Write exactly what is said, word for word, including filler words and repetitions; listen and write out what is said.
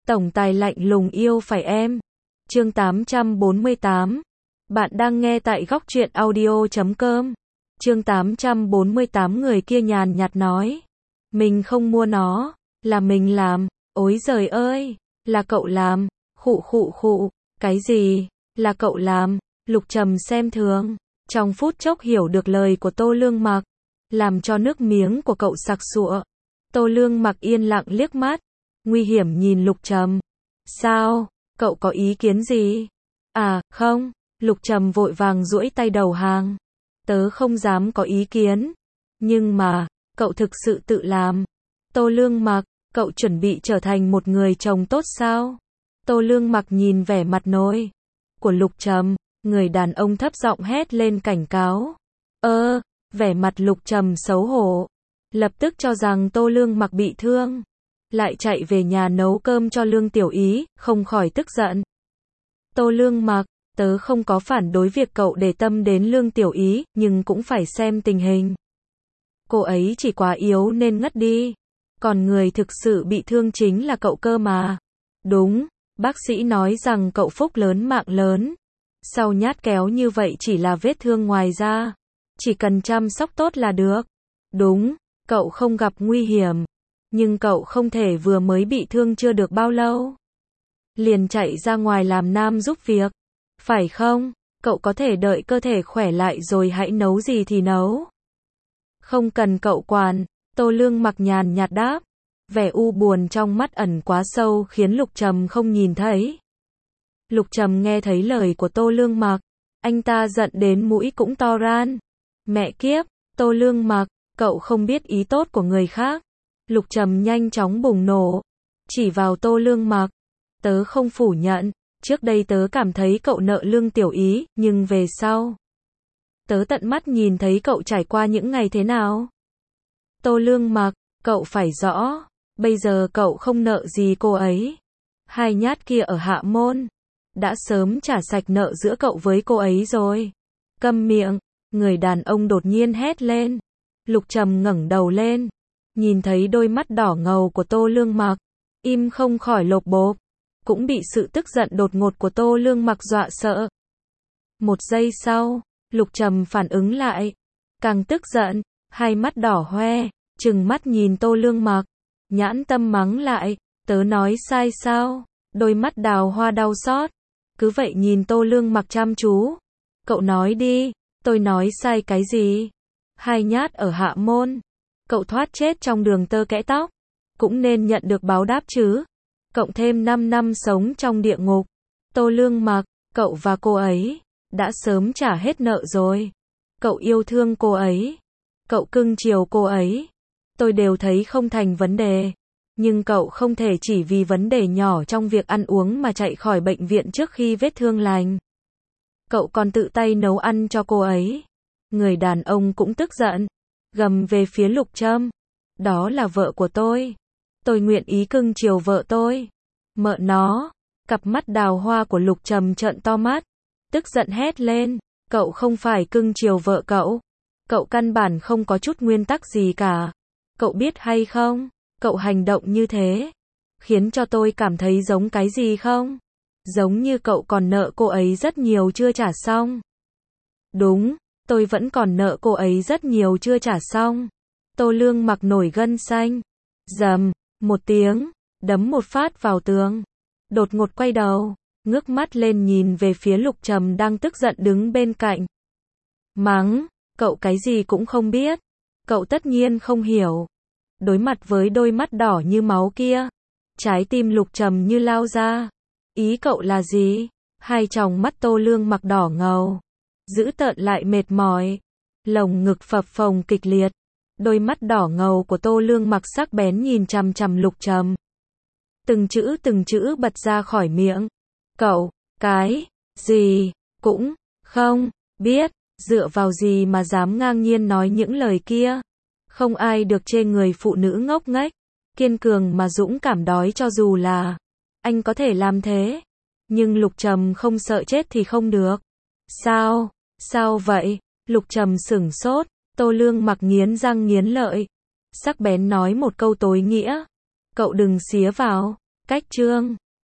Tổng tài lạnh lùng yêu phải em. Chương tám trăm bốn mươi tám. Bạn đang nghe tại góc truyện audio chấm com. Chương tám trăm bốn mươi tám. Người kia nhàn nhạt nói. Mình không mua nó, là mình làm. Ối giời ơi, là cậu làm. Khụ khụ khụ, cái gì, là cậu làm. Lục Trầm xem thường, trong phút chốc hiểu được lời của Tô Lương Mặc, làm cho nước miếng của cậu sặc sụa. Tô Lương Mặc yên lặng liếc mắt, nguy hiểm nhìn Lục Trầm. Sao, cậu có ý kiến gì? À, không, Lục Trầm vội vàng duỗi tay đầu hàng. Tớ không dám có ý kiến. Nhưng mà, cậu thực sự tự làm. Tô Lương Mặc, cậu chuẩn bị trở thành một người chồng tốt sao? Tô Lương Mặc nhìn vẻ mặt nổi của Lục Trầm, người đàn ông thấp giọng hét lên cảnh cáo. Ơ, vẻ mặt Lục Trầm xấu hổ, lập tức cho rằng Tô Lương Mặc bị thương, lại chạy về nhà nấu cơm cho Lương Tiểu Ý, không khỏi tức giận. Tô Lương Mặc, tớ không có phản đối việc cậu để tâm đến Lương Tiểu Ý, nhưng cũng phải xem tình hình. Cô ấy chỉ quá yếu nên ngất đi, còn người thực sự bị thương chính là cậu cơ mà. Đúng, bác sĩ nói rằng cậu phúc lớn mạng lớn. Sau nhát kéo như vậy chỉ là vết thương ngoài da, chỉ cần chăm sóc tốt là được. Đúng, cậu không gặp nguy hiểm, nhưng cậu không thể vừa mới bị thương chưa được bao lâu liền chạy ra ngoài làm nam giúp việc, phải không? Cậu có thể đợi cơ thể khỏe lại rồi hãy nấu gì thì nấu. Không cần cậu quản, Tô Lương Mặc nhàn nhạt đáp. Vẻ u buồn trong mắt ẩn quá sâu khiến Lục Trầm không nhìn thấy. Lục Trầm nghe thấy lời của Tô Lương Mặc, anh ta giận đến mũi cũng to ran. Mẹ kiếp, Tô Lương Mặc, cậu không biết ý tốt của người khác. Lục Trầm nhanh chóng bùng nổ, chỉ vào Tô Lương Mặc. Tớ không phủ nhận, trước đây tớ cảm thấy cậu nợ Lương Tiểu Ý, nhưng về sau, tớ tận mắt nhìn thấy cậu trải qua những ngày thế nào. Tô Lương Mặc, cậu phải rõ, bây giờ cậu không nợ gì cô ấy. Hai nhát kia ở Hạ Môn đã sớm trả sạch nợ giữa cậu với cô ấy rồi. Câm miệng, người đàn ông đột nhiên hét lên. Lục Trầm ngẩng đầu lên, nhìn thấy đôi mắt đỏ ngầu của Tô Lương Mặc, im không khỏi lột bột, cũng bị sự tức giận đột ngột của Tô Lương Mặc dọa sợ. Một giây sau, Lục Trầm phản ứng lại, càng tức giận, hai mắt đỏ hoe, trừng mắt nhìn Tô Lương Mặc, nhãn tâm mắng lại, tớ nói sai sao? Đôi mắt đào hoa đau xót, cứ vậy nhìn Tô Lương Mặc chăm chú. Cậu nói đi, tôi nói sai cái gì? Hai nhát ở Hạ Môn, cậu thoát chết trong đường tơ kẽ tóc, cũng nên nhận được báo đáp chứ. Cộng thêm năm năm sống trong địa ngục. Tô Lương Mặc, cậu và cô ấy đã sớm trả hết nợ rồi. Cậu yêu thương cô ấy, cậu cưng chiều cô ấy, tôi đều thấy không thành vấn đề. Nhưng cậu không thể chỉ vì vấn đề nhỏ trong việc ăn uống mà chạy khỏi bệnh viện trước khi vết thương lành. Cậu còn tự tay nấu ăn cho cô ấy. Người đàn ông cũng tức giận, gầm về phía Lục Trầm. Đó là vợ của tôi. Tôi nguyện ý cưng chiều vợ tôi. Mợ nó, cặp mắt đào hoa của Lục Trầm trợn to mắt, tức giận hét lên. Cậu không phải cưng chiều vợ cậu. Cậu căn bản không có chút nguyên tắc gì cả. Cậu biết hay không? Cậu hành động như thế, khiến cho tôi cảm thấy giống cái gì không? Giống như cậu còn nợ cô ấy rất nhiều chưa trả xong. Đúng, tôi vẫn còn nợ cô ấy rất nhiều chưa trả xong. Tô Lương Mặc nổi gân xanh. Dầm, một tiếng, đấm một phát vào tường. Đột ngột quay đầu, ngước mắt lên nhìn về phía Lục Trầm đang tức giận đứng bên cạnh. Mắng, cậu cái gì cũng không biết. Cậu tất nhiên không hiểu. Đối mặt với đôi mắt đỏ như máu kia, trái tim Lục Trầm như lao ra. Ý cậu là gì? Hai tròng mắt Tô Lương Mặc đỏ ngầu, dữ tợn lại mệt mỏi, lồng ngực phập phồng kịch liệt. Đôi mắt đỏ ngầu của Tô Lương Mặc sắc bén nhìn chằm chằm Lục Trầm. Từng chữ từng chữ bật ra khỏi miệng. Cậu, cái, gì, cũng, không, biết, dựa vào gì mà dám ngang nhiên nói những lời kia. Không ai được chê người phụ nữ ngốc nghếch, kiên cường mà dũng cảm đói cho dù là anh có thể làm thế. Nhưng Lục Trầm không sợ chết thì không được. Sao? Sao vậy? Lục Trầm sửng sốt, Tô Lương Mặc nghiến răng nghiến lợi, sắc bén nói một câu tối nghĩa. Cậu đừng xía vào, Cách chương